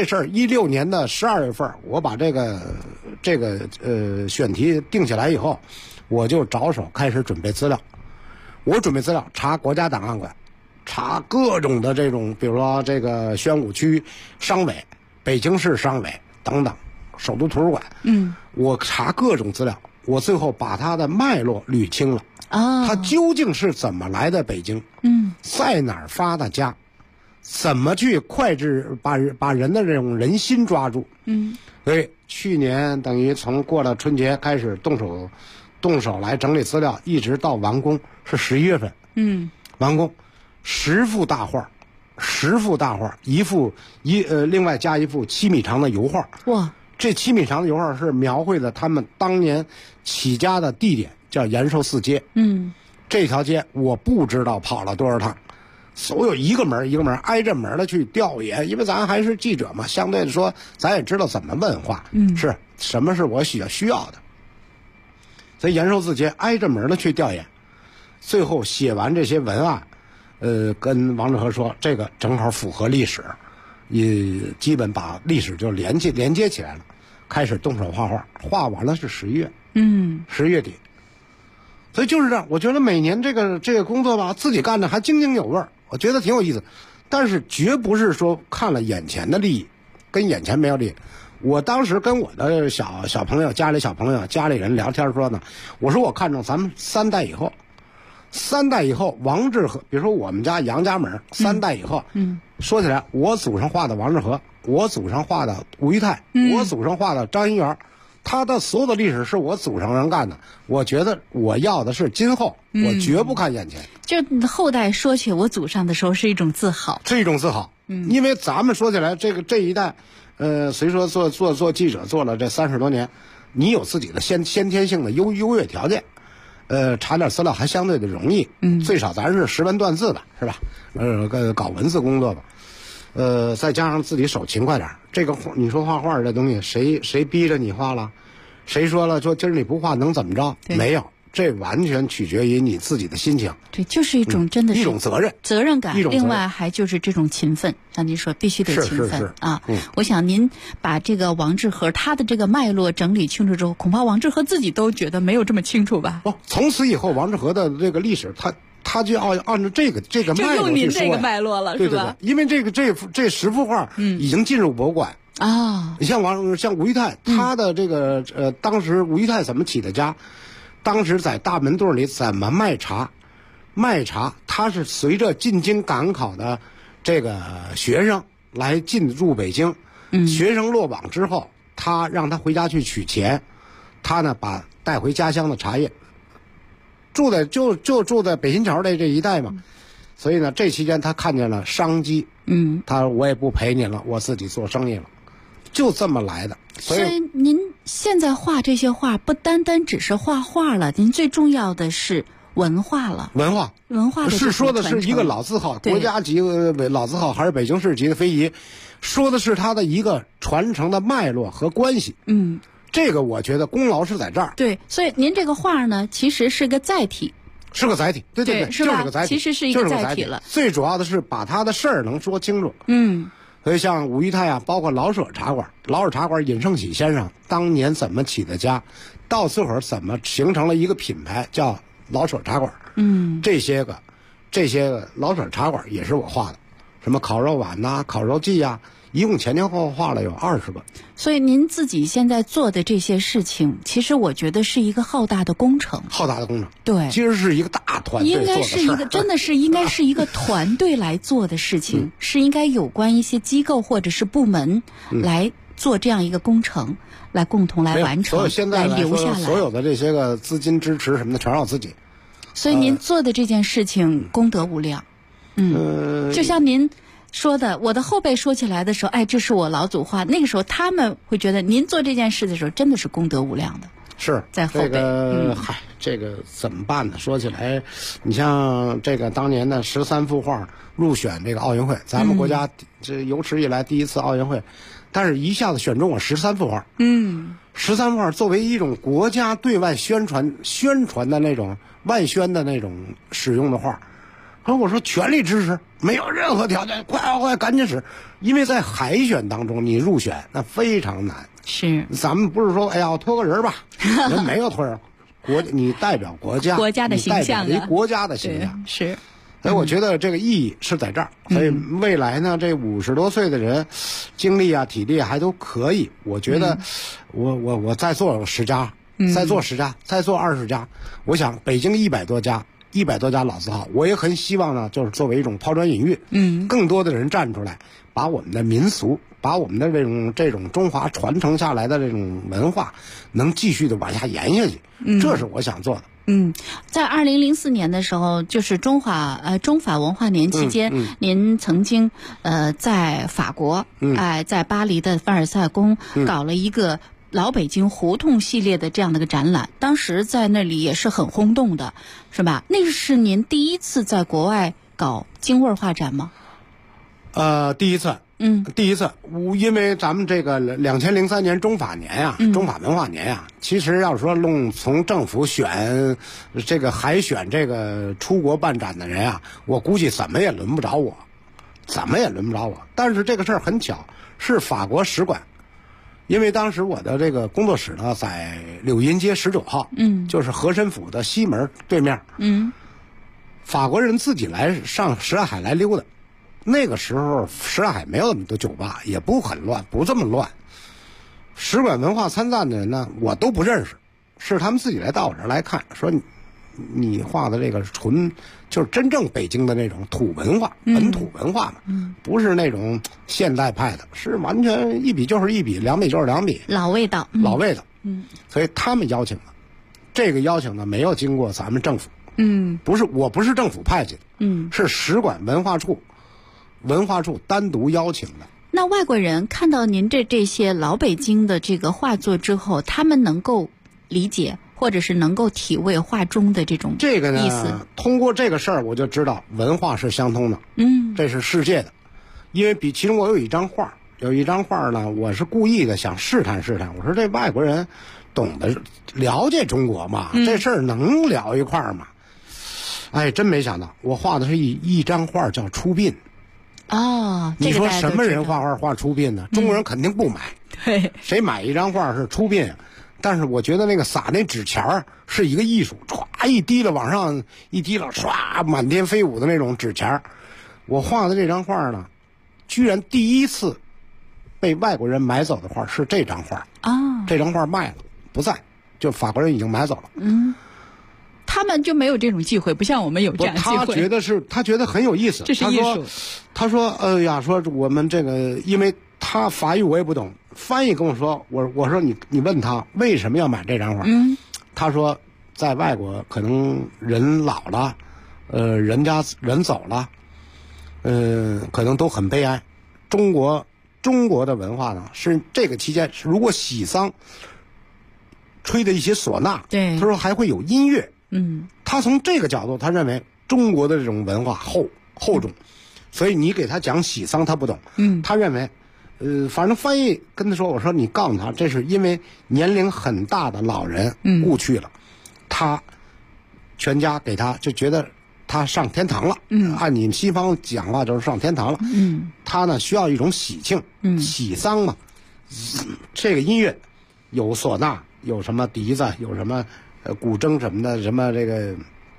16年的12月份，我把这个选题定下来以后，我就着手开始准备资料。我准备资料，查国家档案馆，查各种的这种，比如说这个宣武区商委、北京市商委等等，首都图书馆，我查各种资料，我最后把它的脉络捋清了。它究竟是怎么来的北京？在哪儿发的家？怎么去脍炙把人的这种人心抓住？所以去年等于从过了春节开始动手来整理资料，一直到完工是11月份。完工10幅大画，另外加一幅7米长的油画。哇！这7米长的油画是描绘的他们当年起家的地点，叫延寿寺街。这条街我不知道跑了多少趟，所有一个门一个门挨着门的去调研，因为咱还是记者嘛，相对的说咱也知道怎么问话，是什么是我需要的。所以延寿寺街挨着门的去调研，最后写完这些文案，跟王致和说这个正好符合历史，也基本把历史就连接起来了，开始动手画画，画完了是11月，11月底。所以就是这样，我觉得每年这个工作吧，自己干的还津津有味，我觉得挺有意思，但是绝不是说看了眼前的利益，跟眼前没有利益。我当时跟我的小朋友、家里人聊天说呢，我说我看中咱们3代以后，王致和，比如说我们家杨家门3代以后，说起来，我祖上画的王致和，我祖上画的吴裕泰，我祖上画的张一元，他的所有的历史是我祖上人干的。我觉得我要的是今后，我绝不看眼前。 就后代说起我祖上的时候，是一种自豪， 是一种自豪。因为咱们说起来，这一代。虽说做记者做了这30多年， 你有自己的先天性的优越条件，查点资料还相对的容易，最少咱是识文断字吧，是吧？搞文字工作吧，再加上自己手勤快点，这个你说画画这东西，谁逼着你画了？谁说了说今儿你不画能怎么着？没有。这完全取决于你自己的心情， 对，就是一种真的是一种责任感，另外还就是这种勤奋，像您说必须得勤奋啊。我想您把这个王致和他的这个脉络整理清楚之后，恐怕王致和自己都觉得没有这么清楚吧？ 从此以后王致和的这个历史，他就要按照这个脉络去说， 就用您这个脉络了， 是吧？对，因为这10幅画已经进入博物馆啊。 你像吴裕泰，他的这个当时吴裕泰怎么起的家？当时在大门队里怎么卖茶？他是随着进京赶考的这个学生来进入北京，学生落网之后，他让他回家去取钱，他呢把带回家乡的茶叶，住在北新桥这一带嘛，所以呢这期间他看见了商机，他说我也不陪你了，我自己做生意了，就这么来的。 所以您现在画这些画不单单只是画画了，您最重要的是文化了。文化是说的是一个老字号，国家级老字号还是北京市级的非遗，说的是它的一个传承的脉络和关系。这个我觉得功劳是在这儿。 对，所以您这个画呢，其实是个载体。 是个载体，对， 是吧？ 就是个载体， 其实是一个载体了。 最主要的是把他的事儿能说清楚。所以像吴裕泰啊，包括老舍茶馆尹盛喜先生当年怎么起的家，到最后怎么形成了一个品牌叫老舍茶馆。这些个老舍茶馆也是我画的，什么烤肉碗呐、烤肉记呀，一共前前后后画了有20个。 所以您自己现在做的这些事情，其实我觉得是一个浩大的工程。 对，其实是一个大团队做的事儿。 应该是一个，真的是应该是一个团队来做的事情，是应该有关一些机构或者是部门来做这样一个工程，来共同来完成， 所以现在来留下来。 所有的这些个资金支持什么的，全是我自己。 所以您做的这件事情功德无量。就像您说的，我的后辈说起来的时候，这是我老祖画，那个时候他们会觉得您做这件事的时候真的是功德无量的。 是在后辈。 这个怎么办呢？说起来，你像这个当年的13幅画入选这个奥运会，咱们国家这有史以来第一次奥运会，但是一下子选中我13幅画。13幅画作为一种国家对外宣传的那种外宣的那种使用的画。我说全力支持，没有任何条件，快赶紧使，因为在海选当中你入选那非常难。 是， 咱们不是说我托个人吧，人没有托人，你代表国家的形象， 你代表国家的形象是。 所以我觉得这个意义是在这儿。所以未来呢，这50多岁的人，精力啊、体力还都可以。我觉得，我再做10家，再做10家，再做20家。我想北京100多家老字号，我也很希望呢，就是作为一种抛砖引玉，更多的人站出来，把我们的民俗，把我们的这种中华传承下来的这种文化，能继续的往下延下去，这是我想做的。 在2004年的时候，就是中法文化年期间，您曾经在法国，在巴黎的凡尔赛宫搞了一个老北京胡同系列的这样的一个展览，当时在那里也是很轰动的，是吧？那是您第一次在国外搞京味画展吗？ 第一次。因为咱们这个2003年中法年呀，中法文化年呀，其实要说从政府选这个海选这个出国办展的人啊，我估计怎么也轮不着我。但是这个事儿很巧，是法国使馆。因为当时我的这个工作室呢，在柳荫街19号，就是和珅府的西门对面。法国人自己来上什刹海来溜达。那个时候什刹海没有那么多酒吧，也不很乱，不这么乱。使馆文化参赞的人呢，我都不认识，是他们自己来到我这儿来看，说你画的这个就是真正北京的那种土文化，本土文化嘛，不是那种现代派的，是完全一笔就是一笔，两笔就是两笔， 老味道。 所以他们邀请的，这个邀请呢没有经过咱们政府，我不是政府派去的，是使馆文化处单独邀请的。 那外国人看到您这些老北京的这个画作之后，他们能够理解或者是能够体会画中的这种意思？ 这个呢，通过这个事儿我就知道文化是相通的，这是世界的。因为其中我有一张画呢，我是故意的想试探，我说这外国人懂得了解中国嘛，这事儿能聊一块儿吗？哎，真没想到，我画的是一张画叫《出殡》。 哦， 你说什么人画画出殡呢？中国人肯定不买。 对， 谁买一张画是出殡？但是我觉得那个撒那纸钱儿是一个艺术，歘一滴了往上一滴了，唰满天飞舞的那种纸钱儿。我画的这张画呢，居然第一次被外国人买走的画是这张画。这张画卖了，不在，就法国人已经买走了。 他们就没有这种机会，不像我们有这样机会。 他觉得很有意思， 这是艺术。 他说说我们这个，因为他法语我也不懂，翻译跟我说，我说你问他为什么要买这张画？他说在外国可能人老了，人走了，可能都很悲哀。中国的文化呢，是这个期间如果喜丧吹的一些唢呐， 对， 他说还会有音乐。他从这个角度，他认为中国的这种文化厚重，所以你给他讲喜丧他不懂。他认为，反正翻译跟他说，我说你告诉他，这是因为年龄很大的老人故去了，他全家给他就觉得他上天堂了。按你们西方讲话就是上天堂了。他呢需要一种喜庆，喜丧嘛，这个音乐有唢呐，有什么笛子，有什么古筝什么的，什么这个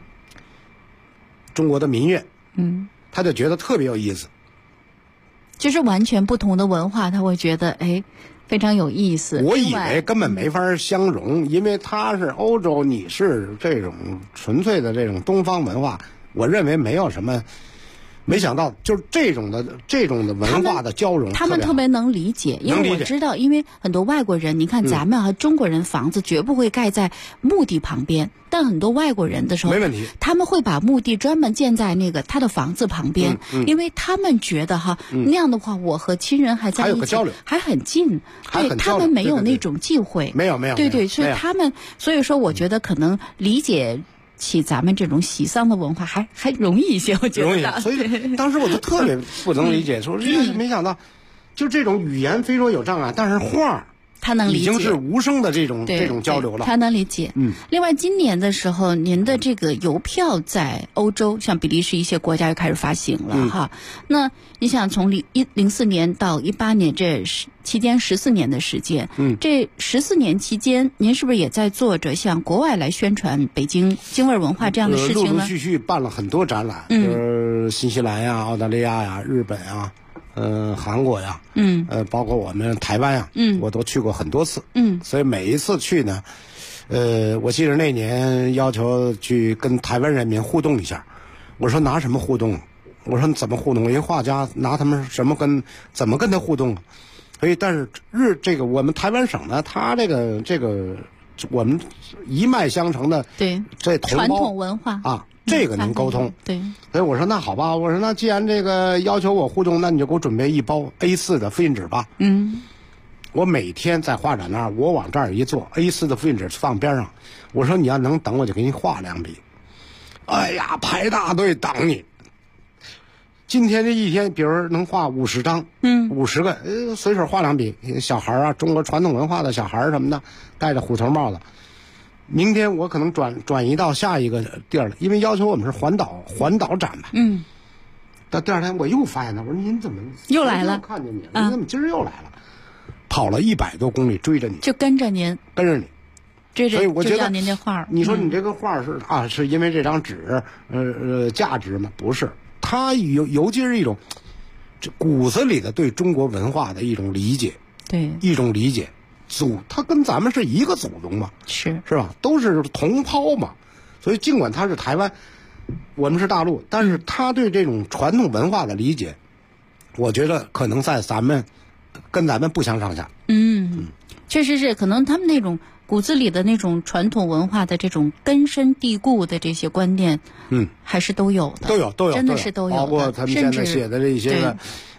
中国的民乐，他就觉得特别有意思。 就是完全不同的文化，他会觉得非常有意思。 我以为根本没法相融，因为他是欧洲，你是这种纯粹的这种东方文化，我认为没有什么。没想到就是这种的文化的交融， 他们特别能理解，因为我知道，因为很多外国人，你看咱们和中国人房子绝不会盖在墓地旁边，但很多外国人的时候， 没问题， 他们会把墓地专门建在那个他的房子旁边，因为他们觉得那样的话，我和亲人还在一起， 还有个交流， 还很近，对他们没有那种忌讳， 没有， 对，所以他们，所以说我觉得可能理解起咱们这种喜丧的文化还容易一些，我觉得。容易， 所以当时我就特别不能理解，说没想到，就这种语言非说有障碍，但是画他能理解， 已经是无声的这种交流了。 他能理解。另外，今年的时候，您的这个邮票在欧洲，像比利时一些国家又开始发行了哈。那你想，从04年到18年这期间14年的时间，这14年期间，您是不是也在做着向国外来宣传北京京味文化这样的事情呢？ 陆陆续续办了很多展览，就是新西兰呀、澳大利亚呀、日本呀。韩国呀，包括我们台湾呀，我都去过很多次，所以每一次去呢，我记得那年要求去跟台湾人民互动一下，我说拿什么互动？我说怎么互动？一个画家拿他们怎么跟他互动？所以，但是这个我们台湾省呢，他这个我们一脉相承的这传统文化啊。这个能沟通， 对， 所以我说那好吧，我说那既然这个要求我互动，那你就给我准备一包 A4 的复印纸吧。我每天在画展那儿，我往这儿一坐 ，A4 的复印纸放边上，我说你要能等，我就给你画2笔。哎呀，排大队等你。今天这一天，比如能画50张，50个，随手画2笔，小孩啊，中国传统文化的小孩什么的，戴着虎头帽子。明天我可能转移到下一个地儿了，因为要求我们是环岛展嘛。到第2天我又发现他，我说您怎么又来了？ 看见你了，你怎么今儿又来了？跑了100多公里追着你， 就跟着您，追着， 所以我觉得您这画， 你说你这个画是因为这张纸价值吗？不是，它尤其是一种这骨子里的对中国文化的一种理解， 对， 一种理解。他跟咱们是一个祖宗嘛，是吧？都是同胞嘛，所以尽管他是台湾，我们是大陆，但是他对这种传统文化的理解，我觉得可能在跟咱们不相上下。 确实是，可能他们那种骨子里的那种传统文化的这种根深蒂固的这些观念，还是都有的， 都有， 真的是都有的， 包括他们现在写的这些个。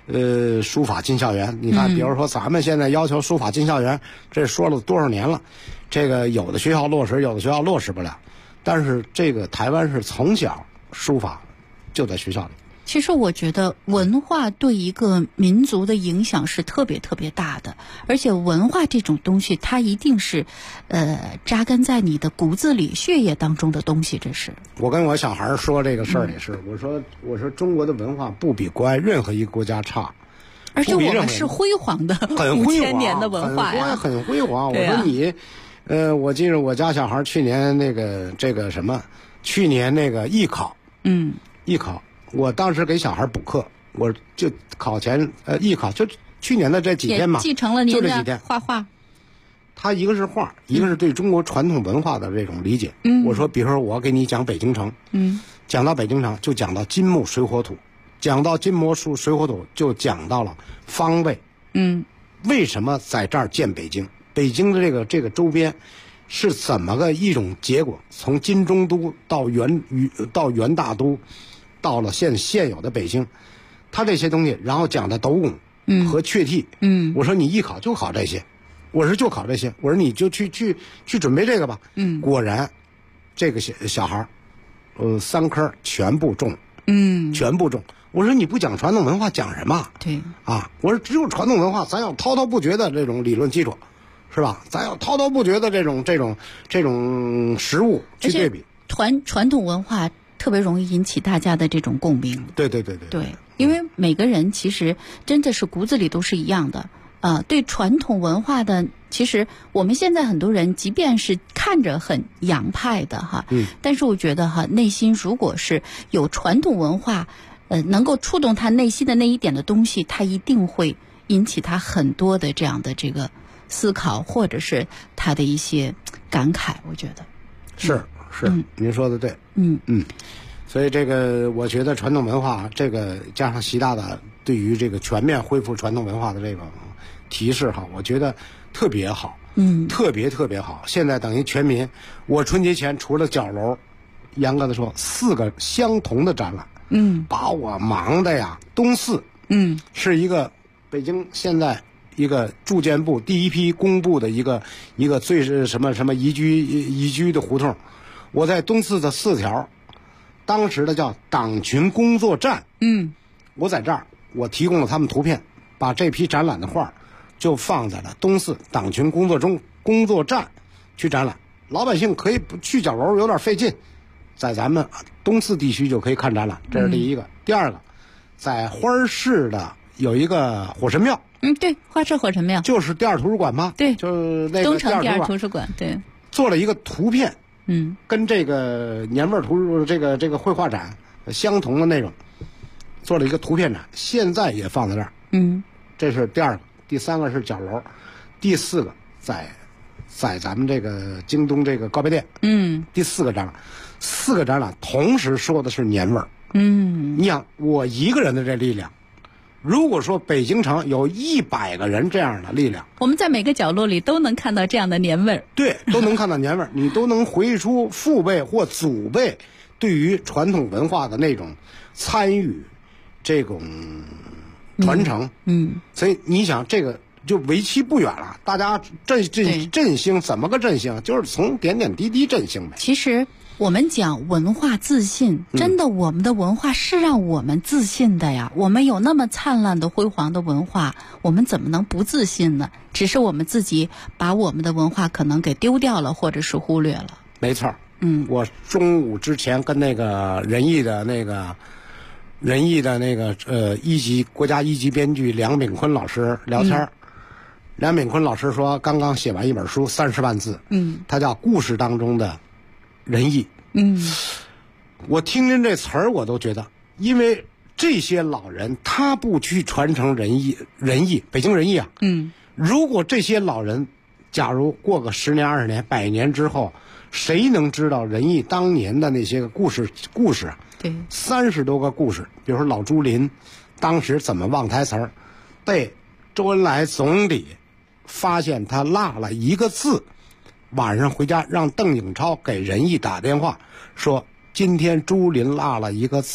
书法进校园。你看，比如说咱们现在要求书法进校园，这说了多少年了，这个有的学校落实，有的学校落实不了。但是这个台湾是从小书法就在学校里。 其实我觉得文化对一个民族的影响是特别特别大的，而且文化这种东西，它一定是，扎根在你的骨子里、血液当中的东西。这是我跟我小孩说这个事儿也是，我说中国的文化不比国外任何一个国家差， 而且我们是辉煌的5000年的文化呀， 很辉煌。我说你，我记得我家小孩去年那个艺考，艺考。我当时给小孩补课，我就考前艺考就去年的这几天嘛， 继承了您的画画。 他一个是画，一个是对中国传统文化的这种理解。我说，比如说我给你讲北京城，讲到北京城就讲到金木水火土，讲到金木水火土就讲到了方位。为什么在这儿建北京？北京的这个周边是怎么个一种结果？从金中都到元大都。到了现有的北京，他这些东西，然后讲的斗拱和雀替，我说你艺考就考这些，我说就考这些，我说你就去准备这个吧，果然，这个小孩，3科全部中，全部中。我说你不讲传统文化讲什么？ 对啊，我说只有传统文化，咱要滔滔不绝的这种理论基础，是吧？咱要滔滔不绝的这种实物去对比。 传统文化特别容易引起大家的这种共鸣。 对， 因为每个人其实真的是骨子里都是一样的。对传统文化的，其实我们现在很多人，即便是看着很洋派的哈，但是我觉得哈，内心如果是有传统文化，能够触动他内心的那一点的东西，他一定会引起他很多的这样的这个思考，或者是他的一些感慨。我觉得是。您说的对，所以这个我觉得传统文化这个加上习大大对于这个全面恢复传统文化的这个提示哈，我觉得特别好，特别好。现在等于全民，我春节前除了角楼，严格的说4个相同的展览，把我忙的呀。东四，是一个北京现在一个住建部第一批公布的一个最是什么宜居的胡同。我在东四的4条，当时的叫党群工作站，我在这儿，我提供了他们图片，把这批展览的画就放在了东四党群工作站去展览。老百姓可以不去角楼有点费劲，在咱们东四地区就可以看展览，这是第一个。第二个，在花市的有一个火神庙， 对，花市火神庙就是第2图书馆吗？ 对， 就是那个东城第2图书馆，对， 做了一个图片。跟这个年味这个绘画展相同的内容，做了一个图片展，现在也放在这儿。这是第2个，第3个是角楼，第4个在咱们这个京东这个高碑店。第4个展览，4个展览同时说的是年味儿。你想我一个人的这力量，如果说北京城有100个人这样的力量， 我们在每个角落里都能看到这样的年味儿。 对，都能看到年味儿，你都能回忆出父辈或祖辈对于传统文化的那种参与，这种传承。所以你想这个就为期不远了，大家振兴怎么个振兴？就是从点点滴滴振兴呗。 其实我们讲文化自信，真的，我们的文化是让我们自信的呀。我们有那么灿烂的辉煌的文化，我们怎么能不自信呢？只是我们自己把我们的文化可能给丢掉了，或者是忽略了。 没错。我中午之前跟那个仁义的那个国家一级编剧梁炳坤老师聊天。梁炳坤老师说，刚刚写完一本书，30万字，他叫《故事当中的仁义》。我听见这词儿，我都觉得，因为这些老人他不去传承仁义，北京仁义啊。如果这些老人，假如过个10年、20年、100年之后，谁能知道仁义当年的那些个故事啊？ 对 ，30多个故事，比如说老朱林，当时怎么忘台词儿，被周恩来总理发现他落了一个字，晚上回家让邓颖超给仁义打电话说，今天朱林落了一个字，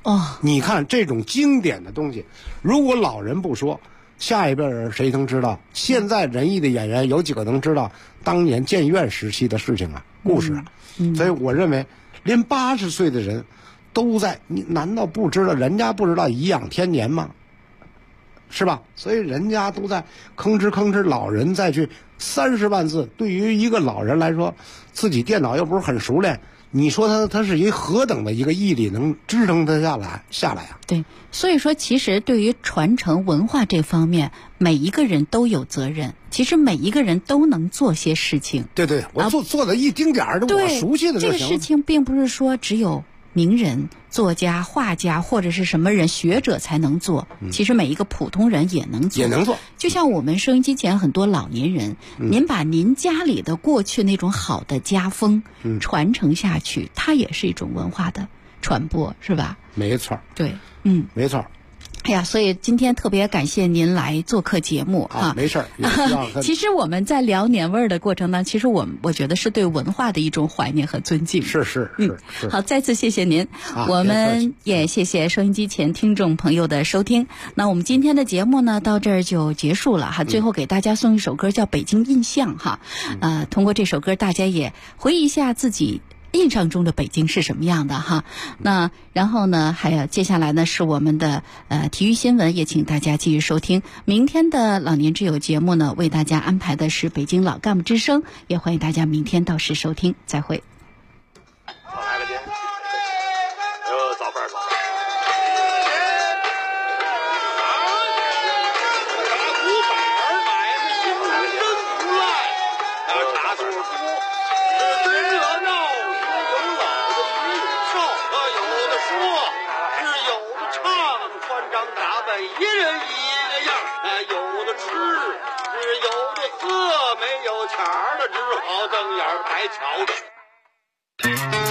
哦，你看这种经典的东西，如果老人不说，下一辈人谁能知道？现在仁义的演员有几个能知道当年建院时期的事情啊、故事啊？所以我认为，连80岁的人都在，你难道不知道？人家不知道颐养天年吗？是吧？所以人家都在吭哧，老人再去30万字，对于一个老人来说，自己电脑又不是很熟练，你说他是一何等的一个毅力能支撑他下来啊？ 对，所以说其实对于传承文化这方面，每一个人都有责任。其实每一个人都能做些事情。 对，我做的一丁点儿的，我熟悉的就行。 这个事情并不是说只有名人、作家、画家或者是什么人学者才能做，其实每一个普通人也能做。就像我们收音机前很多老年人，您把您家里的过去那种好的家风传承下去，它也是一种文化的传播，是吧？ 没错。 对， 没错。 哎呀，所以今天特别感谢您来做客节目啊！没事儿。 其实我们在聊年味儿的过程当中，其实我觉得是对文化的一种怀念和尊敬。 是。 好，再次谢谢您，我们也谢谢收音机前听众朋友的收听。那我们今天的节目呢，到这儿就结束了哈。最后给大家送一首歌，叫《北京印象》哈。通过这首歌，大家也回忆一下自己印象中的北京是什么样的哈？那然后呢，还有接下来呢是我们的体育新闻，也请大家继续收听。明天的老年之友节目呢，为大家安排的是北京老干部之声，也欢迎大家明天到时收听。再会。 来个节，早班。一人一个样，有的吃，有的喝，没有钱了，只好瞪眼白瞧着。